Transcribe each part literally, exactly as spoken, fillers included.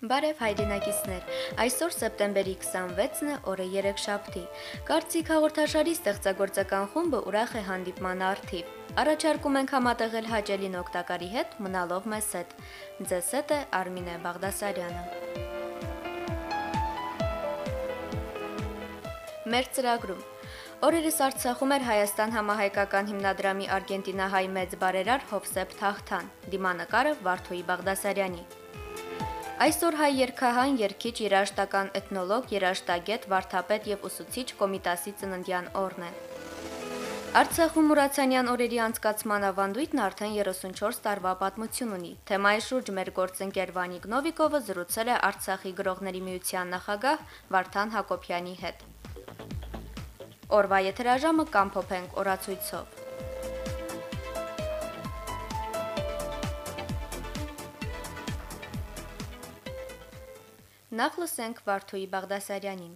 Բարև հայրենակիցներ, այսօր սեպտեմբերի քսանվեցն է, օրը երեքշաբթի։ Կարծիք հաղորդաշարի ստեղծագործական խումբը ուրախ է հանդիպման առթիվ։ Առաջարկում ենք համատեղել հաճելին օգտակարի հետ, մնալով մեզ հետ։ Ձեզ հետ է Արմինե Բաղդասարյանը։ Մեր ծրագրում Օրերս Արցախում էր Հայաստան համահայկական հիմնադրամի արգենտինահայ մեծ բարերար Հովսեփ Թախթան, դիմանկարը Վարդուհի Բաղդասարյանի։ Այսօր հայ երգահան, երգիչ, երաժշտական էթնոլոգ, երաժշտագետ, վարդապետ եւ ուսուցիչ Կոմիտասի ծննդյան օրն է։ Արցախում Ուրացյանյան օրերի անցկացման ավանդույթն արդեն երեսունչորս տարվա պատմություն ունի։ Թեմայի շուրջ մեր գործընկեր Վանիկ Նովիկովը զրուցել է Արցախի գրողների միության նախագահ Վարդան Հակոբյանի հետ։ Օրվա եթերաժամը կամփոփենք օրացույցով։ Նախ լսենք Վարդուհի Բաղդասարյանին։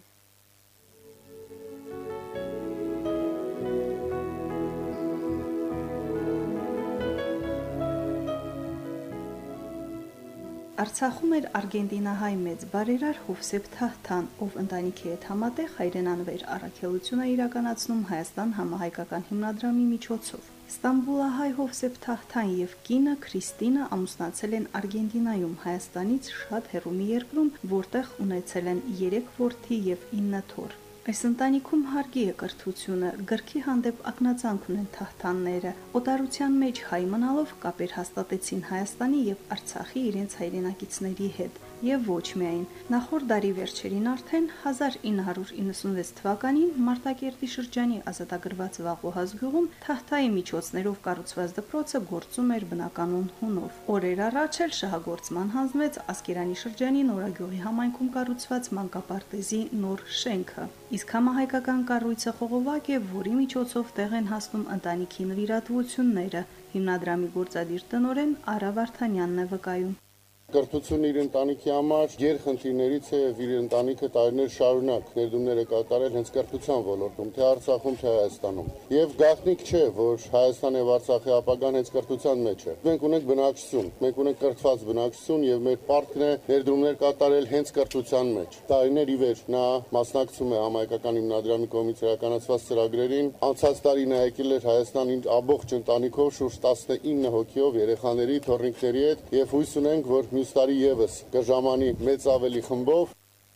Արցախում էր արգենտինահայ մեծ բարերար Հովսեփ Թախթան, ով ընտանիքի հետ համատեղ հայրենանվեր առաքելություն է իրականացնում Հայաստան համահայկական հիմնադրամի միջոցով։ Ստամբուլահայ Հովսեփ Թախթան եւ կինը Քրիստինը ամուսնացել են Արգենտինայում, Հայաստանից շատ հեռու մի երկրում, որտեղ ունեցել են երեք որդի եւ ինը թոռ։ Այս ընտանիքում հարգի է կրթությունը, գրքի հանդեպ ակնածանք ունեն Թախթանները։ Օտարության մեջ հայ մնալով կապեր հաստատեցին Հայաստանի եւ Արցախի իրենց հայրենակիցների հետ, եւ ոչ միայն։ Նախորդ դարի վերջերին արդեն հազար ինը հարյուր իննսունվեց թվականին Մարտակերտի շրջանի ազատագրված Վաղուհազ գյուղում Թախթայի միջոցներով կառուցված դպրոցը գործում էր բնականոն հունով։ Օրեր առաջ էլ շահագործման հանձնվեց Ասկերանի շրջանի Նորագյուղի համայնքում կառուցված մանկապարտեզի նոր շենքը։ Իսկ համահայկական կառույցը խողովակ է, որի միջոցով տեղ են հասնում ընտանիքի նվիրատվությունները։ Հիմնադրամի գործադիր տնօրեն Արա Վարդանյանն է վկայում։ Կրթությունը իր ընտանիքի համար գերխնդիրներից է եւ իր ընտանիքը տարիներ շարունակ ներդրումներ է կատարել հենց կրթության ոլորտում, թե Արցախում, թե Հայաստանում։ Եվ գաղտնիք չէ, որ Հայաստան եւ Արցախի ապագան հենց կրթության մեջ է։ Մենք ունենք բնակչություն, մենք ունենք կրթված բնակչություն եւ մեր պարտքն է ներդրումներ կատարել հենց կրթության մեջ։ Տարիներ ի վեր նա մասնակցում է համահայկական հիմնադրամի կողմից իրականացված ծրագրերին։ Անցած տարի նա եկել էր Հայաստան իր ամբողջ ընտանիքով շուրջ տասնինը հոգիով երեխաների, թոռնիկների հետ եւ հույս ունենք, որ մյուս տարի եւս կժամանի մեծ ավելի խմբով։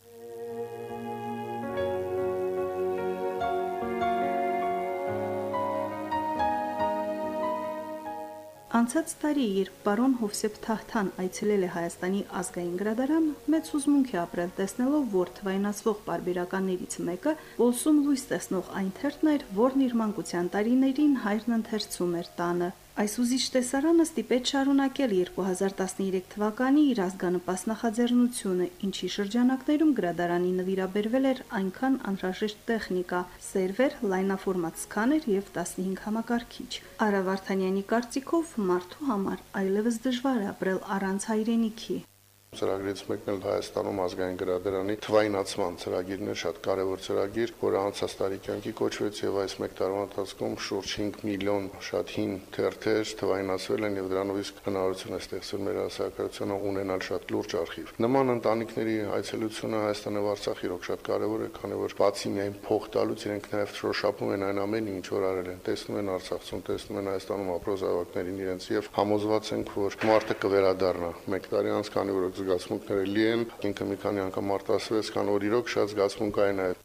Անցած տարի, երբ պարոն Հովսեփ Թախթան այցելել է Հայաստանի ազգային գրադարան, մեծ հուզմունք է ապրել տեսնելով, որ թվայնացվող պարբերականներից մեկը Պոլսում լույս տեսնող այն թերթն էր, որն իր մանկության տարիներին հայրն ընթերցում էր տանը։ Այս ուզիչ տեսարանը ստիպեց շարունակել երկու հազար տասներեք թվականի իր ազգանպաստ նախաձեռնությունը, ինչի շրջանակներում գրադարանի նվիրաբերվել էր այնքան անհրաժեշտ տեխնիկա՝ սերվեր, լայնաֆորմատ սքաներ եւ տասնհինգ համակարգիչ։ Արա Վարդանյանի կարծիքով մարդու համար այլևս դժվար է ապրել առանց հայրենիքի։ Ծրագրից մեկն էլ Հայաստանում ազգային գրադարանի թվայնացման ծրագիրն է, շատ կարևոր ծրագիր, որը անցած տարի կյանքի կոչվեց եւ այս մեկ տարվա ընթացքում շուրջ հինգ միլիոն շատ հին թերթեր թվայնացվել են եւ դրանով իսկ հնարավորություն է ստեղծվել մեր հասարակությանը ունենալ շատ լուրջ արխիվ։ Նման ընտանիքների այցելությունը Հայաստան եւ Արցախ իրոք շատ կարևոր է, քանի որ բացի միայն փող տալուց իրենք նաեւ շոշափում են այն ամենը, ինչ որ արել են, տեսնում են Արցախում, տեսնում են Հայաստանում ապրող զավակներին իրենց եւ համոզված ենք, որ մարդը կվերադառնա։ Մեկ տարի անց, քանի որ զգացմունքները լի են, ինքը մի քանի անգամ արտասվեց, քան որ իրոք շատ զգացմունքային է։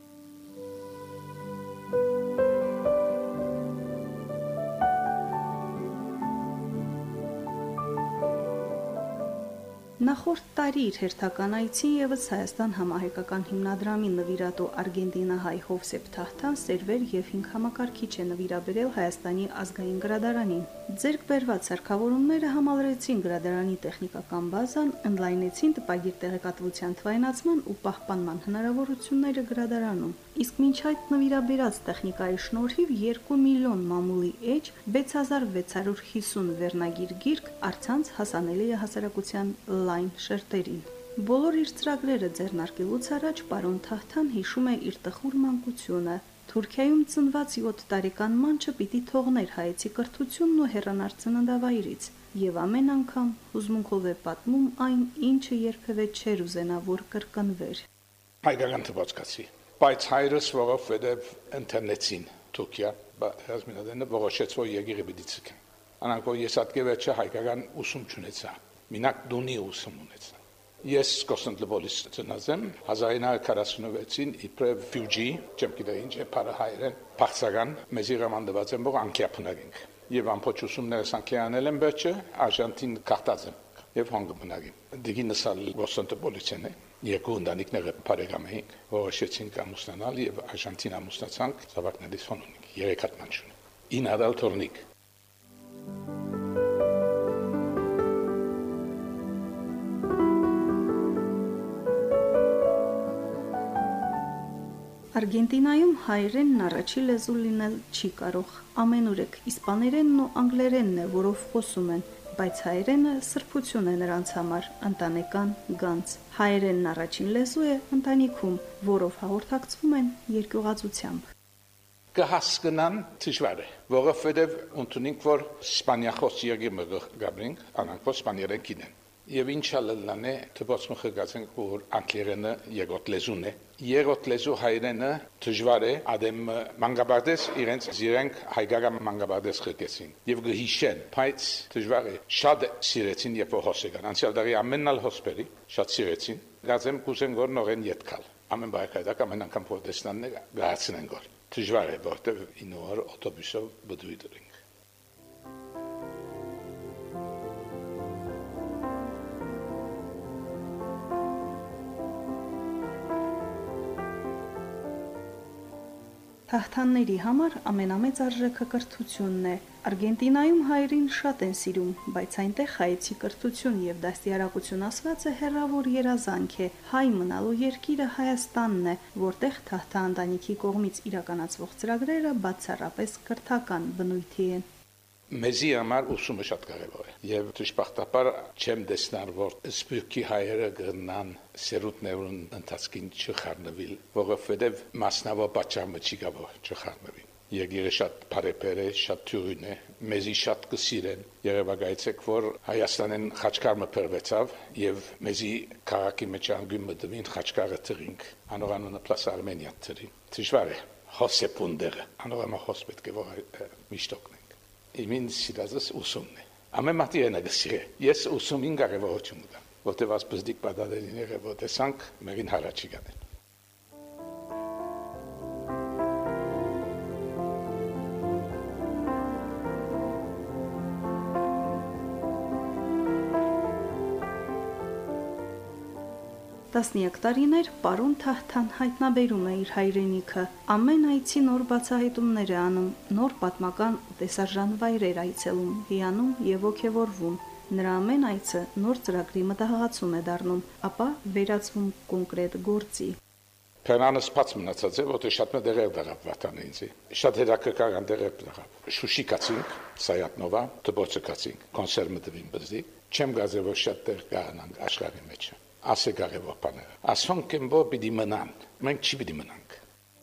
Նախորդ տարի իր հերթական այցին եւս Հայաստան համահայկական հիմնադրամի նվիրատու արգենտինահայ Հովսեփ Թախթան սերվեր եւ հինգ համակարգիչ է նվիրաբերել Հայաստանի ազգային գրադարանին։ Ձեռք բերված սարքավորումները համալրեցին գրադարանի տեխնիկական բազան, ընդլայնեցին տպագիր տեղեկատվության թվայնացման ու պահպանման հնարավորությունները գրադարանում։ Իսկ մինչ այդ նվիրաբերած տեխնիկայի շնորհիվ երկու միլիոն մամուլի էջ, վեց հազար վեց հարյուր հիսուն վերնագիր գիրք առցանց հասանելի է հասարակության լայն շերտերին։ Բոլոր իր ծրագրերը ձեռնարկելուց առաջ պարոն Թախթան հիշում է իր տխուր մանկությունը։ Թուրքիայում ծնված յոթ տարեկան մանչը պիտի թողներ հայեցի կրթությունն ու հեռանար ծննդավայրից, եւ ամեն անգամ հուզմունքով է պատմում այն, ինչը երբևէ չէր ուզենա, որ կրկնվեր։ Հայկական թվացկացի, բայց հայրս որովհետև ինտերնետին Թուրքիա, հազմինադենը որոշեց, որ եկիրը պիտի ցկեն։ Անանք որ ես ատկևերջը հայկական ուսում չունեցա, մինակ դունի ուսում ունեցա։ Ես Կոստանդնուպոլից ծնած եմ, հազար ինը հարյուր քառասունվեցին իբրև ֆյուջի, չեմ գիտե ինչ է փարահայերեն, փախցական, մեզ իրավանդված եմ, որ անկյա բնագինք։ Եվ ամբողջ ուսումներս անկյա անել եմ վերջը, Արժանտին կախտած եմ եւ հանգը բնագին։ Դիգինս ալ Կոստանդնուպոլից է, երկու ընտանիքները բարեկամ էինք, որոշեցինք ամուսնանալ եւ Արժանտին ամուսնացանք, զավակներից ֆոն ունենք, երեք հատ մանչ ունենք։ ինը թորնիկ։ Արգենտինայում հայերենն առաջի լեզու լինել չի կարող։ Ամենուրեք իսպաներենն ու անգլերենն է, որով խոսում են, բայց հայերենը սրբություն է նրանց համար, ընտանեկան գանձ։ Հայերենն առաջին լեզու է ընտանիքում, որով հաղորդակցվում են երկյուղածությամբ։ Կհասկնան դժվար է, որովհետև ընդունենք, որ սպանիախոս երկիրը գաբրինք, անանք որ սպաներեն գիտեն։ Եվ ինչա լլան է, դպոց մխգացենք, որ անգլերենը երկրորդ լեզուն է։ Երկրորդ լեզու հայերենը դժվար է, ադեմ մանգաբարդես իրենց զիրենք հայկական մանգաբարդես խկեցին։ Եվ գհիշեն, բայց դժվար է, շատ սիրեցին երբ որ հոսեկան։ Անցյալ տարի ամենալ հոսպերի շատ սիրեցին։ Գազեմ կուզեն որ նորեն յետքալ։ Ամեն բայկայդակ ամեն անգամ պրոտեստանն է գացնեն գոր։ Դժվար է, որտեղ ինը օր օտոբուսով բդուի դրենք։ Թահթանների համար ամենամեծ արժեքը կրթությունն է։ Արգենտինայում հայերին շատ են սիրում, բայց այնտեղ հայեցի կրթություն եւ դաստիարակություն ասվածը հեռավոր երազանք է։ Հայ մնալու երկիրը Հայաստանն է, որտեղ թահթա ընտանիքի կողմից իրականացվող ծրագրերը բացառապես կրթական բնույթի են։ Մեզի համար ուսումը շատ կարևոր է եւ դժբախտաբար չեմ տեսնար որ սպյուրքի հայերը գնան սերունդներուն ընթացքին չխառնվել որովհետեւ մասնավոր պատճառը չի գա որ չխառնվի երկիրը շատ բարեպեր է շատ թյուրին է մեզի շատ կսիրեն երևակայեցեք որ Հայաստանեն խաչկարը փրվեցավ եւ մեզի քաղաքի մեջ անգույն մտվին խաչկարը թրինք անորանունը պլաս Արմենիա թրին դժվար է հոսեպունդերը անորամա հոս պետք է որ միշտոք Իմին սիրածս ուսումն է։ Ամեն մատի են ագսիրե։ Ես ուսումին կարևորություն ունեմ, որտեղ ասպզդիկ պատադերիները որտեսանք մերին հարաճի գանեն։ Տասնյակ տարիներ պարոն Թահթան հայտնաբերում է իր հայրենիքը, ամեն այցի նոր բացահայտումներ է անում, նոր պատմական ու տեսարժան վայրեր այցելում, հիանում եւ ոգևորվում։ Նրա ամեն այցը նոր ծրագրի մտահղացում է դառնում, ապա վերածվում կոնկրետ գործի։ Փրանս բաց մնացած է, որտեղ շատ մտերեր դարավ վատանինձ։ Շատ հետաքրքիր անտերեր դարավ։ Շուշի կացինք, Սայատնովա, դպոցը կացինք, կոնսերտ մտվին բզդի։ Չեմ գազե որ շատ տեղ գանանք աշխարհի մեջ։ Ասե կարևոր բաները։ Ասոնք են որ պիտի մնան, մենք չի պիտի մնանք։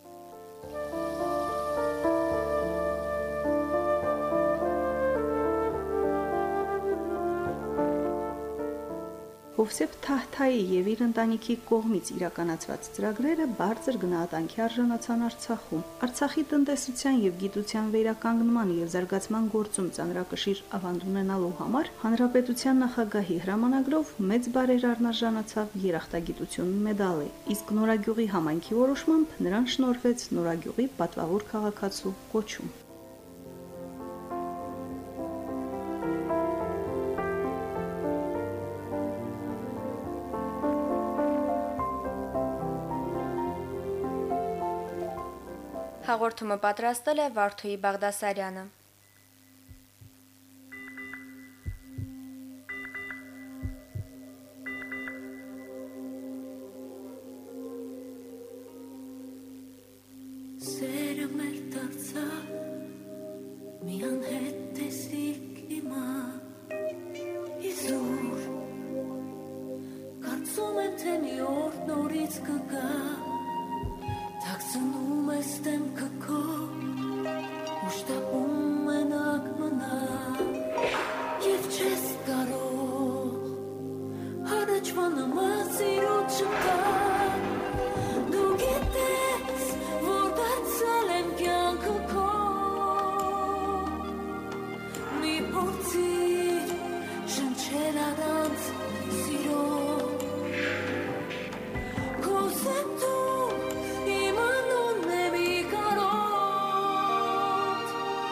Հովսեփ Թահթայի եւ իր ընտանիքի կողմից իրականացված ծրագրերը բարձր գնահատանքի արժանացան Արցախում։ Արցախի տնտեսության եւ գիտության վերականգնման եւ զարգացման գործում ծանրակշիռ ավանդ ունենալու համար Հանրապետության նախագահի հրամանագրով մեծ բարեր առնարժանացավ երախտագիտություն մեդալը, իսկ Նորագյուղի համայնքի որոշմամբ նրան շնորհվեց Նորագյուղի պատվավոր քաղաքացու կոչում։ Հաղորդումը պատրաստել է Վարդուհի Բաղդասարյանը։ Սերը մեր դարձավ մի անհետ տեսիկ իմա Իզուր կարծում եմ թե մի օր նորից կգա Թաքցնում ես դեմքը քո Ուշտապում մենակ մնա Եվ չես կարող Հարաճվա նամազ իրոտ չկա Դու գիտես, որ դարձել եմ կյանքը քո Մի փորձիր շնչել առանց սիրո Քո սեպտում իմ անունն է մի կարոտ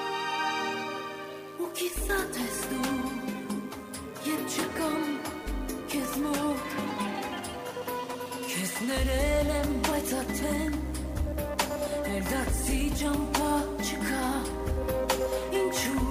Ու կիսատ ես դու, երբ չկամ քեզ մոտ Քեզ ներել եմ, բայց արդեն Հերդացի ճամփա չկա Ինչու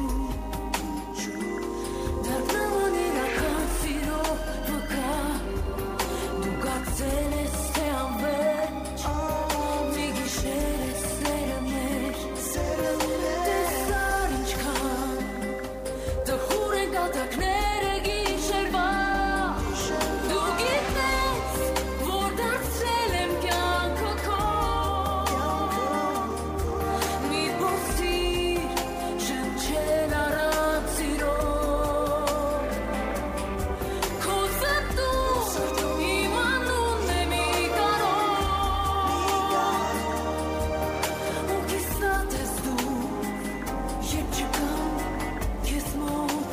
Դառնալ իրական սիրո վկա Դու գացել ես թե անվերջ Մի գիշեր ես սերմեր Տեսար ինչքան Տխուր են կատակները գիշերվա Դու գիտես, որ դարձել եմ կյանքը քո Մի փորձիր շնչել առանց սիրո Քո սրտում իմ անունն է մի կարոտ Ու կիսատ ես դու, երբ չկամ քեզ մոտ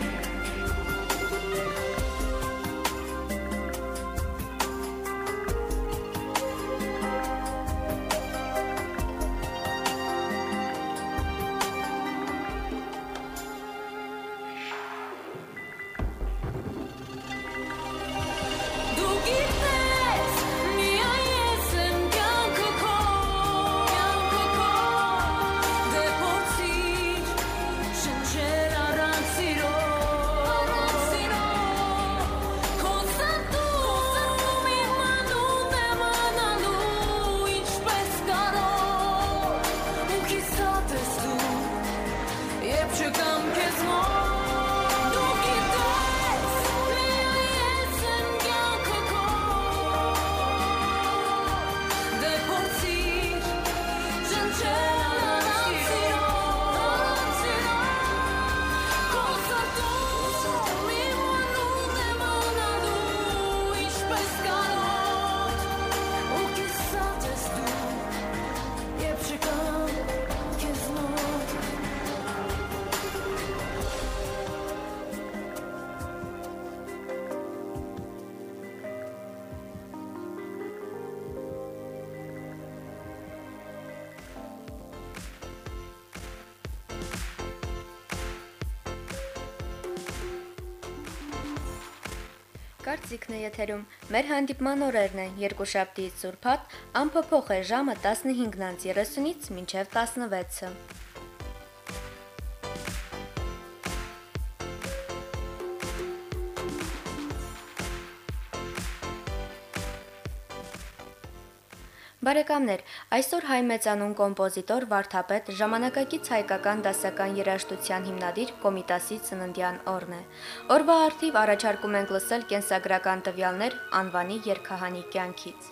Դու գիտես, միայն ես եմ կյանքը քո Դե փորձիր շնչել առանց սիրո Քո սրտում իմ անունն է մնալու Ինչպես կարոտ Ու կիսատ ես դու, երբ չկամ քեզ մոտ Դու գիտես, միայն ես եմ կյանքը քո Դե փորձիր շնչել առանց սիրո Քո սրտում իմ անունն է մնալու Ինչպես կարոտ Ու կիսատ ես դու, երբ չկամ քեզ մոտ Կարծիքն է եթերում։ Մեր հանդիպման օրերն են երկուշաբթիից սուրբաթ, անփոփոխ է ժամը տասնհինգից երեսունից մինչև տասնվեցը։ Բարեկամներ, այսօր հայ մեծանուն կոմպոզիտոր, վարդապետ, ժամանակակից հայկական դասական երաժշտության հիմնադիր Կոմիտասի ծննդյան օրն է։ Օրվա առթիվ առաջարկում ենք լսել կենսագրական տվյալներ անվանի երգահանի կյանքից։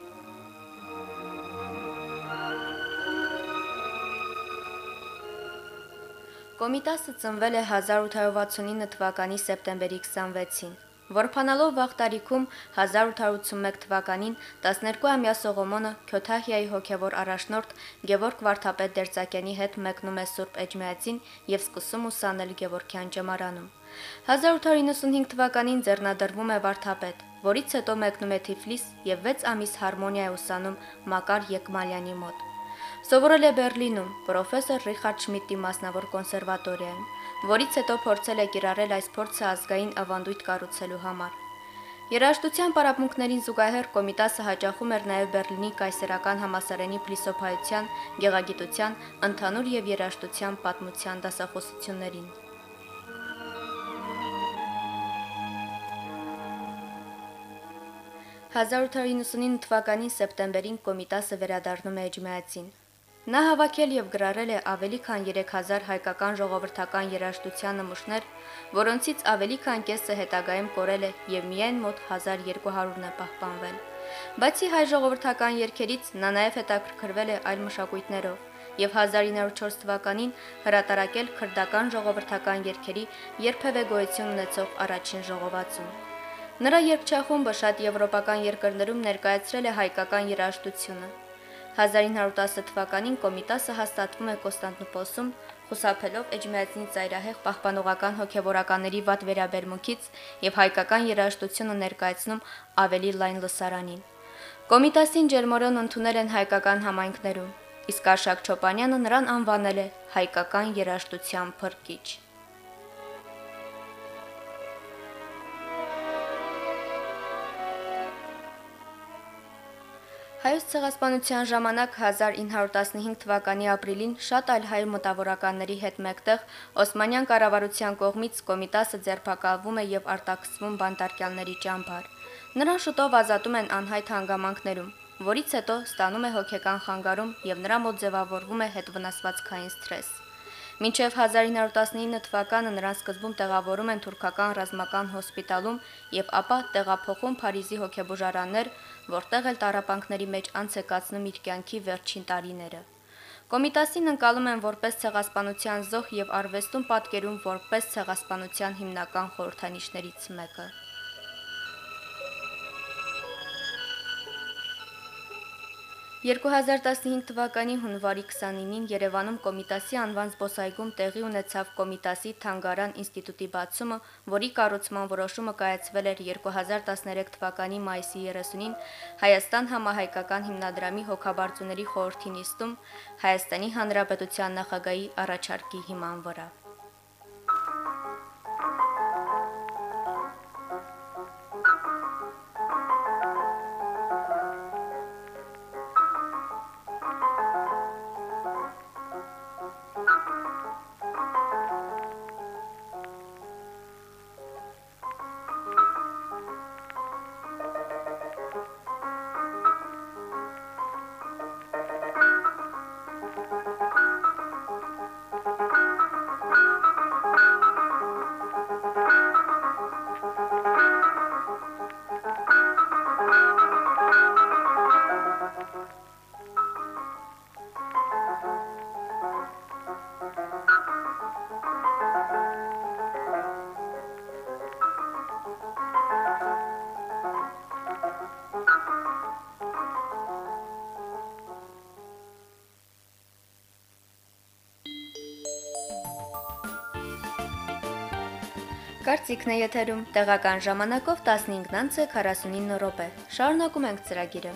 Կոմիտասը ծնվել է հազար ութ հարյուր վաթսունինը թվականի սեպտեմբերի քսանվեցին։ Որփանալով վաղ տարիքում հազար ութ հարյուր ութսունմեկ թվականին տասներկուամյա Սողոմոնը Քյոթահիայի հոգևոր առաջնորդ Գևորգ Վարդապետ Դերձակյանի հետ մեկնում է Սուրբ Էջմիածին եւ սկսում ուսանել Գևորգյան ճեմարանում։ հազար ութ հարյուր իննսունհինգ թվականին ձեռնադրվում է վարդապետ, որից հետո մեկնում է Թիֆլիս եւ վեց ամիս հարմոնիա է ուսանում Մակար Եկմալյանի մոտ։ Սովորել է Բերլինում, պրոֆեսոր Ռիխարդ Շմիդտի մասնավոր կոնսերվատորիայում, որից հետո փորձել է կիրառել այս փորձը ազգային ավանդույթ կառուցելու համար։ Երաժշտության պարապմունքներին զուգահեռ Կոմիտասը հաճախում էր նաև Բերլինի կայսերական համալսարանի փիլիսոփայության, գեղագիտության, ընդհանուր եւ երաժշտության պատմության դասախոսություններին։ հազար ութ հարյուր իննսունինը թվականին սեպտեմբերին Կոմիտասը վերադառնում է Էջմիածին։ Նա հավաքել եւ գրառել է ավելի քան երեք հազար հայկական ժողովրդական երաժշտության նմուշներ, որոնցից ավելի քան կեսը հետագայում կորել է եւ միայն մոտ հազար երկու հարյուրն է պահպանվել։ Բացի հայ ժողովրդական երգերից նա նաեւ հետաքրքրվել է այլ մշակույթներով եւ հազար ինը հարյուր չորս թվականին հրատարակել քրդական ժողովրդական երգերի երբևէ գոյություն ունեցող առաջին ժողովածուն։ Նրա երգչախումբը շատ եվրոպական երկրներում ներկայացրել է հայկական երաժշտությունը։ հազար ինը հարյուր տասը թվականին Կոմիտասը հաստատվում է Կոստանդնուպոլսում, խուսափելով Էջմիածնի ծայրահեղ պահպանողական հոգևորականների վատ վերաբերմունքից եւ հայկական երաժշտությունը ներկայացնում ավելի լայն լսարանին։ Կոմիտասին ջերմորեն ընդունել են հայկական համայնքներում, իսկ Արշակ Չոպանյանը նրան անվանել է հայկական երաժշտության փրկիչ։ Հայոց ցեղասպանության ժամանակ հազար ինը հարյուր տասնհինգ թվականի ապրիլին շատ այլ հայ մտավորականների հետ մեկտեղ Օսմանյան կառավարության կողմից Կոմիտասը ձերբակալվում է եւ արտաքսվում բանտարկյալների ճամբար։ Նրան շուտով ազատում են անհայտ հանգամանքներում, որից հետո ստանում է հոգեկան խանգարում եւ նրա մոտ ձևավորվում է հետվնասվածքային սթրես։ Մինչև հազար ինը հարյուր տասնինը թվականը նրան սկզբում տեղավորում են թուրքական ռազմական հոսպիտալում եւ ապա տեղափոխում Փարիզի հոգեբուժարաններ, որտեղ էլ տառապանքների մեջ անց է կացնում իր կյանքի վերջին տարիները։ Կոմիտասին ընկալում են որպես ցեղասպանության զոհ եւ արվեստում պատկերում որպես ցեղասպանության հիմնական խորհրդանիշներից մեկը։ երկու հազար տասնհինգ թվականի հունվարի քսանինին Երևանում Կոմիտասի անվան զբոսայգում տեղի ունեցավ Կոմիտասի թանգարան ինստիտուտի բացումը, որի կառուցման որոշումը կայացվել էր երկու հազար տասներեք թվականի մայիսի երեսունին Հայաստան համահայկական հիմնադրամի հոգաբարձուների խորհրդի նիստում Հայաստանի Հանրապետության նախագահի առաջարկի հիման վրա։ Կարծիքն է եթերում տեղական ժամանակով տասնհինգ քառասունինը րոպե։ Շարունակում ենք ծրագիրը։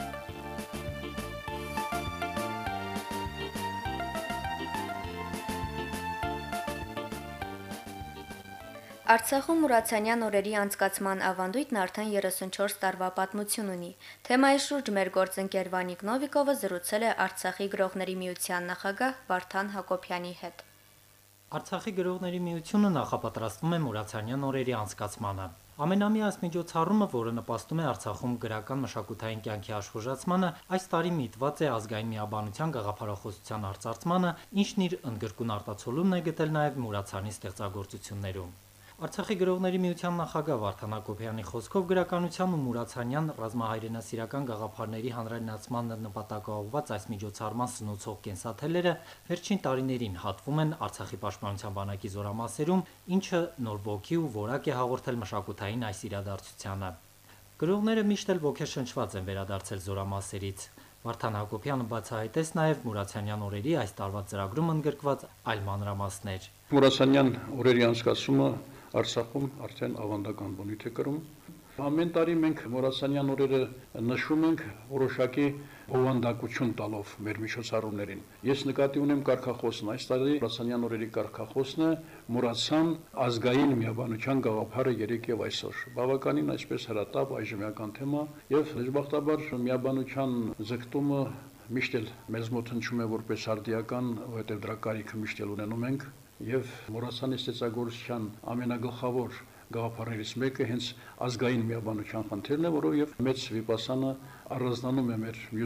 Արցախում Մուրացանյան օրերի անցկացման ավանդույթն արդեն երեսունչորս տարվա պատմություն ունի։ Թեմայի շուրջ մեր գործընկեր Վանիկ Նովիկովը զրուցել է Արցախի գրողների միության նախագահ Վարդան Հակոբյանի հետ։ Արցախի գրողների միությունը նախապատրաստվում է Մուրացանյան օրերի անցկացմանը։ Ամենամյա այս միջոցառումը, որը նպաստում է Արցախում գրական մշակութային կյանքի աշխուժացմանը, այս տարի միտված է ազգային միաբանության գաղափարախոսության արծարծմանը, ինչն իր ընդգրկուն արտացոլումն է գտել նաև Մուրացանի ստեղծագործություններում։ Արցախի գրողների միության նախագահ Վարդան Հակոբյանի խոսքով գրականության ու Մուրացանյան ռազմահայրենասիրական գաղափարների հանրայնացման նպատակաուղղված այս միջոցառման սնուցող կենսաթելերը վերջին տարիներին հատվում են Արցախի պաշտպանության բանակի զորամասերում, ինչը նոր ոգի ու որակ է հաղորդել մշակութային այս իրադարձությանը։ Գրողները միշտ էլ ոգեշնչված են վերադարձել զորամասերից։ Վարդան Հակոբյանը բացահայտեց նաև Մուրացանյան օրերի այս տարվա ծրագրում ընդգրկված այլ մանրամասներ։ Մուրացանյան օրերի անցկացումը Արցախում արդեն ավանդական բնույթ է կրում։ Ամեն տարի մենք Մուրացանյան օրերը նշում ենք որոշակի բովանդակություն տալով մեր միջոցառումներին։ Ես նկատի ունեմ կարգախոսն, այս տարի Մուրացանյան օրերի կարգախոսն է Մուրացան ազգային միաբանության գաղափարը երեք եւ այսօր։ Բավականին այսպես հրատապ այժմյան թեմա եւ դժբախտաբար միաբանության ձգտումը միշտ էլ մեզ մոտ հնչում է որպես արդիական, որովհետեւ դրա կարիքը միշտ էլ ունենում ենք եւ Մուրացանի ստեղծագործության ամենագլխավոր գաղափարներից մեկը հենց ազգային միաբանության խնդիրն է, որով եւ մեծ վիպասանը առանձնանում է մեր մյուս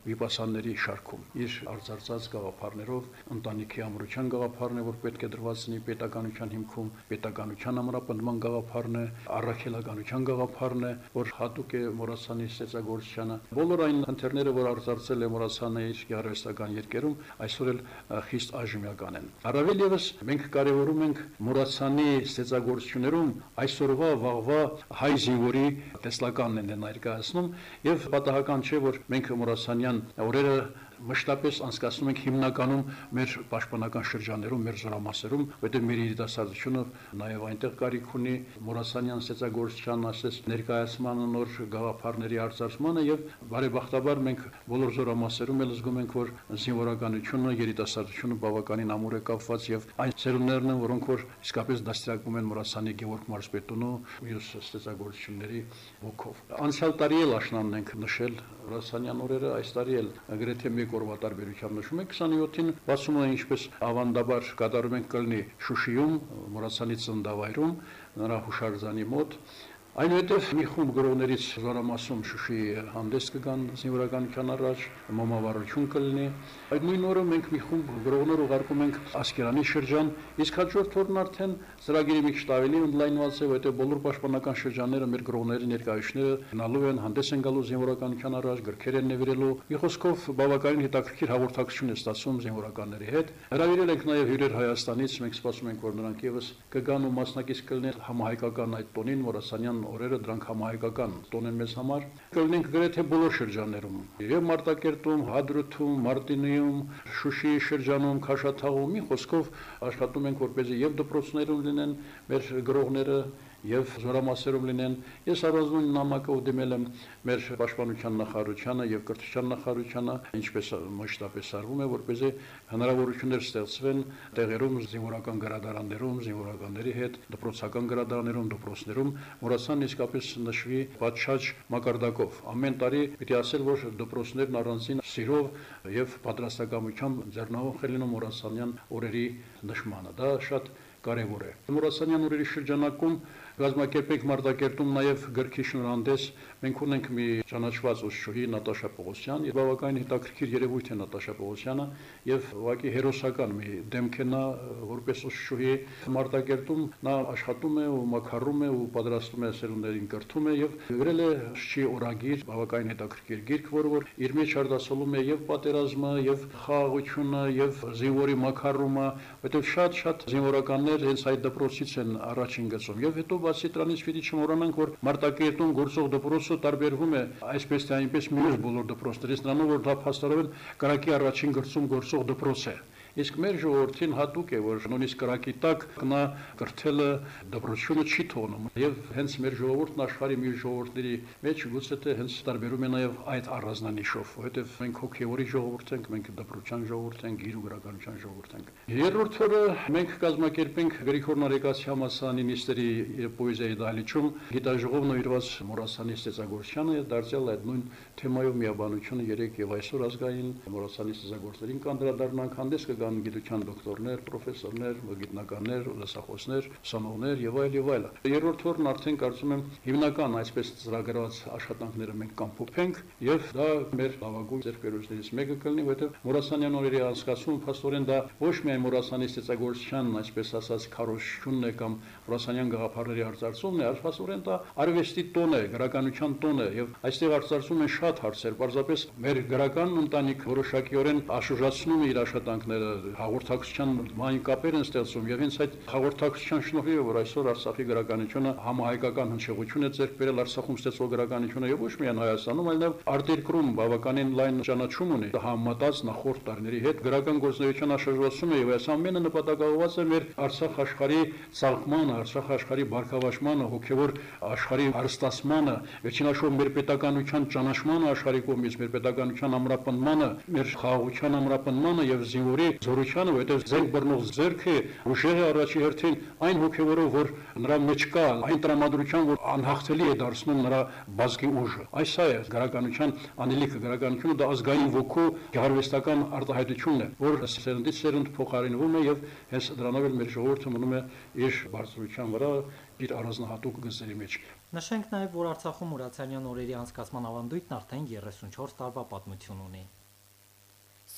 վիպասանների շարքում։ Իր արձարծած գաղափարներով ընտանիքի ամրության գաղափարն է, որ պետք է դրված լինի պետականության հիմքում, պետականության ամրապնդման գաղափարն է, առաքելականության գաղափարն է, որ հատուկ է Մուրացյանի ստեղծագործությանը։ Բոլոր այն ընթերները, որ արձարծել է Մուրացյանը իր գեղարվեստական երկերում, այսօր էլ խիստ այժմյական են։ Առավել ևս մենք կարևորում ենք Մուրացյանի ստեղծագործություններում այսօրվա վաղվա հայ զինվորի տեսլականն են ներկայացնում եւ պատահական չէ, որ մենք Մուրացյանյան օրերը մշտապես անցկացնում ենք հիմնականում մեր պաշտպանական շրջաններում, մեր զորամասերում, որտեղ մեր երիտասարդությունը նաև այնտեղ կարիք ունի Մուրացյանյան ստեղծագործության ասես ներկայացմանը, նոր գաղափարների արձարծմանը եւ բարեբախտաբար մենք բոլոր զորամասերում էլ զգում ենք, որ զինվորականությունը, երիտասարդությունը բավականին ամուր է կապված եւ այն ծերուններն են, որոնք որ իսկապես դաստիարակվում են Մուրացյանի Գևորգ Մարզպետունու մյուս ստեղծագործությունների ոգով։ Անցյալ տարի էլ աշնանն ենք նշել Մուրացյանյան օրերը, այս տարի էլ գրեթե մեկ օրվա տարբերությամբ նշում ենք քսանյոթին, բացում է ինչպես ավանդաբար կատարում ենք կլնի Շուշիում, Մուրացյանի ծննդավայրում, նրա հուշարձանի մոտ։ Այնուհետև մի խումբ գրողներից զորամասում Շուշի հանդես կգան զինվորականության առաջ, մոմավառություն կլինի։ Այդ նույն օրը մենք մի խումբ գրողներ ուղարկում ենք Ասկերանի շրջան, իսկ հաջորդ օրն արդեն ծրագիրը մի քիչ ավելի ընդլայնված է, որտեղ բոլոր պաշտպանական շրջանները մեր գրողների ներկայացուցիչները գնալու են, հանդես են գալու զինվորականության առաջ, գրքեր են նվիրելու։ Մի խոսքով բավականին հետաքրքիր հաղորդակցություն է ստացվում զինվորականների հետ։ Հրավիրել ենք նաև հյուրեր Հայաստանից, մենք սպասում ենք, որ նրանք եւս կգան ու մասնակից կլինեն համահայկական այդ տոնին Մուրացյանյան օրերը դրանք համահայկական տոն են մեզ համար։ Կլինենք գրեթե բոլոր շրջաններում, եւ Մարտակերտում, Հադրութում, Մարտինիում, Շուշիի շրջանում, Քաշաթաղում, մի խոսքով աշխատում ենք, որպեսզի եւ դպրոցներում լինեն մեր գրողները եւ զորամասերում լինեն։ Ես առանձնուն նամակով դիմել եմ մեր պաշտպանության նախարարությանը եւ կրթության նախարարությանը, ինչպես մշտապես արվում է, որպեսզի հնարավորություններ ստեղծվեն տեղերում զինվորական գրադարաններում, զինվորականների հետ, դպրոցական գրադարաններում, դպրոցներում Մուրացյանն իսկապես նշվի պատշաճ մակարդակով։ Ամեն տարի պիտի ասել, որ դպրոցներն առանձին սիրով եւ պատրաստակամությամբ ձեռնաղող են լինում Մուրացյանյան օրերի նշմանը։ Դա շատ կարևոր է։ Մուրացյանյան օրերի շրջանակում կազմակերպենք Մարտակերտում նաև գրքի շնորհանդես։ Մենք ունենք մի ճանաչված ուսուցչուհի Նատաշա Պողոսյան, եւ բավականին հետաքրքիր երևույթ է Նատաշա Պողոսյանը, եւ ուղղակի հերոսական մի դեմք է նա որպես ուսուցչուհի Մարտակերտում։ Նա աշխատում է ու մաքարում է ու պատրաստում է սերունդերին կրթում է եւ գրել է շչի օրագիր, բավականին հետաքրքիր գիրք, որը որ իր մեջ արտասոլում է եւ պատերազմը, եւ խաղաղությունը, եւ զինվորի մաքարումը, որտեղ շատ-շատ զինվորականներ հենց այդ դպրոցից են առաջին գծում։ Եվ հետո բացի դրանից պիտի չմոռանանք, որ Մարտակերտում գործող դպրոցը տարբերվում է այսպես թե այնպես մյուս բոլոր դպրոցներից, նրանով որ դա փաստորեն կրակի առաջին գծում գործող դպրոց է։ Իսկ մեր ժողովրդին հատուկ է, որ նույնիսկ կրակի տակ նա կրթելը դպրոցությունը չի թողնում։ Եվ հենց մեր ժողովուրդն աշխարհի մյուս ժողովուրդների մեջ գուցե թե հենց տարբերում է նաև այդ առանձնանիշով, որովհետև մենք հոգևորի ժողովուրդ ենք, մենք դպրոցյան ժողովուրդ ենք, գիր ու գրականության ժողովուրդ ենք։ Երրորդ օրը մենք կազմակերպենք Գրիգոր Նարեկացի համալսարանի նիստերի պոեզիայի դահլիճում գիտաժողով նվիրված Մուրացյանի ստեղծագործությանը, դարձյալ այդ նույն թեմայով միաբանությունը երեք եւ այսօր ազգային Մուրացյանի ստեղծագործներին կանդրադառնանք, հանդես կգան գիտության դոկտորներ, պրոֆեսորներ, գիտնականներ, լսախոսներ, ուսանողներ եւ այլ եւ այլ։ Երրորդ օրն արդեն կարծում եմ հիմնական այսպես ծրագրված աշխատանքները մենք կամփոփենք եւ դա մեր լավագույն ձեռքբերումներից մեկը կլինի, որովհետեւ Մուրացյանյան օրերի անցկացումը փաստորեն դա ոչ միայն Մուրացյանի ստեղծագործության, այսպես ասած, քարոզությունն է կամ Մուրացյանյան գաղափարների արձարծումն է, այլ փաստորեն դա արվեստի տոն է, գրականության տոն է եւ այստեղ արձարծում են շատ հարցեր։ Պարզապես մեր գրական ընտանիք որոշակիորեն աշուժացնում է իր աշխատանքները, հաղորդակցության ման կապեր են ստեղծում եւ հենց այդ հաղորդակցության շնորհիվ որ այսօր Արցախի գրականությունը համահայկական հնչեղություն է ձեռք բերել Արցախում ստեղծող գրականությունը եւ ոչ միայն Հայաստանում, այլ նաեւ արտերկրում բավականին լայն ճանաչում ունի համատած նախորդ տարիների հետ գրական գործունեության աշրջացումը եւ այս ամենը նպատակաուղղված է մեր Արցախ աշխարհի ցաղկմանը, Արցախ աշխարհի բարգավաճմանը, հոգեվոր աշխարհի հարստացմանը, վերջինաշով մեր պետականության ճանաչմանը աշխարհի կողմից, մեր պետականության ամրապնդմանը, մեր խաղաղության ամրապնդմանը եւ զինվորի զորությանը, որտեղ զենք բռնող ձեռքը ուժեղ է առաջի հերթին այն հոգեվորով, որ նրա մեջ կա, այն տրամադրության, որ անհաղթելի է դարձնում նրա բազգի ուժը։ Այս է գրականության անելիքը, գրականությունը դա ազգային ոգու գեղարվեստական արտահայտությունն է, որ սերնդից սերունդ փոխարինվում է եւ հենց դրանով էլ մեր ժողովուրդը մնում է իր բարձրության վրա իր առանձնահատուկ գծերի մեջ։ Նշենք նաև, որ Արցախում Մուրացյանյան օրերի անցկացման ավանդույթն արդեն երեսունչորս տարվա պատմություն ունի։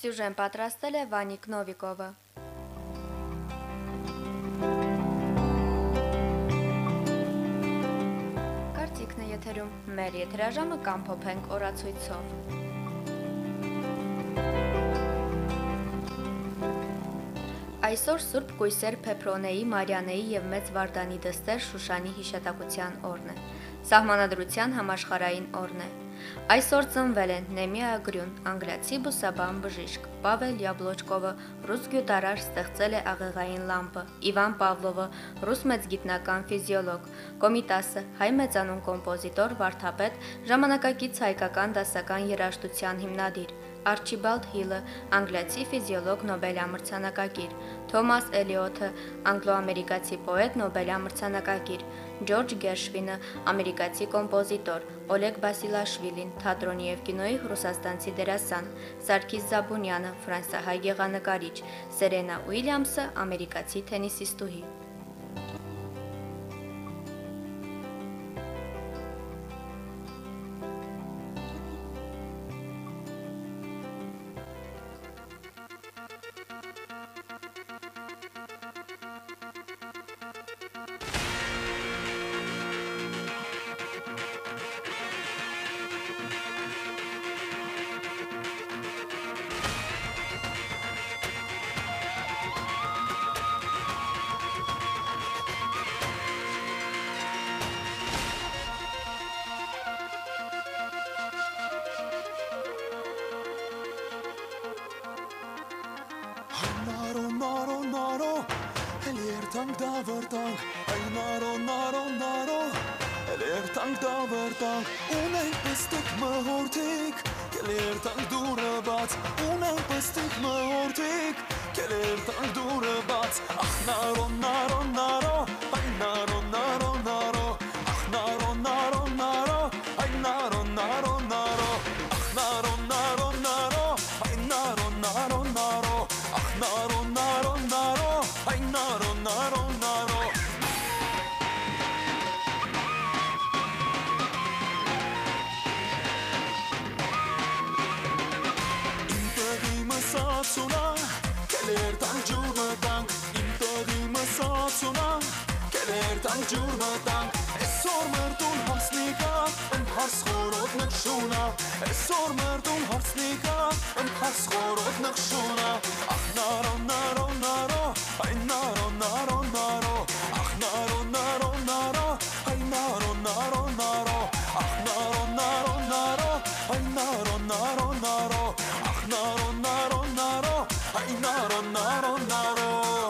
Սյուժեն պատրաստել է Վանիկ Նովիկովը։ Կարծիքն է եթերում, մեր եթերաժամը կամփոփենք օրացույցով։ Այսօր Սուրբ Կույսեր Փեփրոնեի, Մարիանեի եւ Մեծ Վարդանի դստեր Շուշանի հիշատակության օրն է։ Սահմանադրության համաշխարհային օրն է։ Այսօր ծնվել են Նեմիա Գրյուն, անգլիացի բուսաբան բժիշկ, Պավել Յաբլոչկովը, ռուս գյուտարար, ստեղծել է աղեղային լամպը, Իվան Պավլովը, ռուս մեծ գիտնական ֆիզիոլոգ, Կոմիտասը, հայ մեծանուն կոմպոզիտոր, վարդապետ, ժամանակակից հայկական դասական երաժշտության հիմնադիր, Արչիբալդ Հիլը, անգլիացի ֆիզիոլոգ, Նոբելյամրցանակակիր, Թոմաս Էլիոթը, անգլո-ամերիկացի պոետ, Նոբելյամրցանակակիր, Ջորջ Գերշվինը, ամերիկացի կոմպոզիտոր, Օլեգ Բասիլաշվիլին, թատրոնի եւ կինոյի ռուսաստանցի դերասան, Սարգիս Զաբունյանը, ֆրանսիահայ գեղանկարիչ, Սերենա Ուիլյամսը, ամերիկացի թենիսիստուհի։ Naro, naro, naro, eliertank davertank, ay naro, naro, naro, eliertank davertank, unay pestek mahortik, eliertank durabat, unay pestek mahortik, eliertank durabat, ah naro, naro, naro, ay naro, naro, naro, ah naro, naro, naro, ay naro, naro, naro, ah naro, naro, naro, ay naro, naro, naro. Naro, naro, naro, ay naro, naro, naro. Interi satsuna, kelertan jurmatan, interi satsuna, kelertan jurmatan. Esor mertun hasnika, en hars khorot nakshuna. Esor mertun hasnika, en hars khorot nakshuna. Naro, naro, naro, ay naro, naro, naro, ah naro, naro, naro, ay naro, naro, naro, ah naro, naro, naro, ay naro, naro, naro, ah naro, naro, naro, ay naro, naro, naro.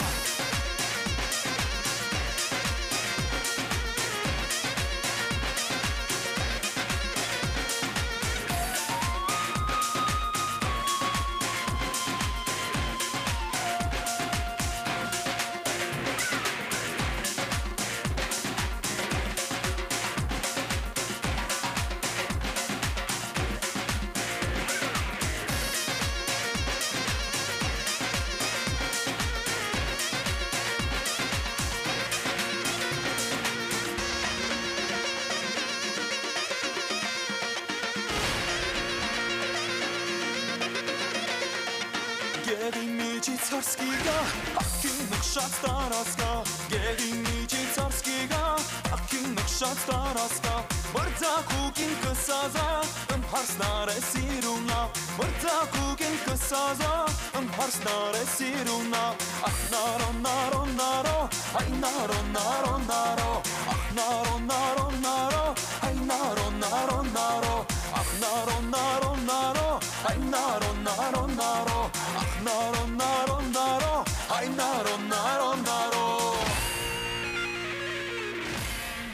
Գեղի միջից հարսկի գա, ակին նխշած տարասկա, Գեղի միջից հարսկի գա, ակին նխշած տարասկա, Բրձակուկին կսազա, ըմհարսնար է սիրունա, Բրձակուկին կսազա, ըմհարսնար է սիրունա, Ախ նարո, նարո, նարո, այ նարո, նարո, նարո, Ախ նարո, նարո, նարո, այ նարո, նարո, նարո, Ախ նարո, նարո, նարո, այ նարո, նարո, նարո,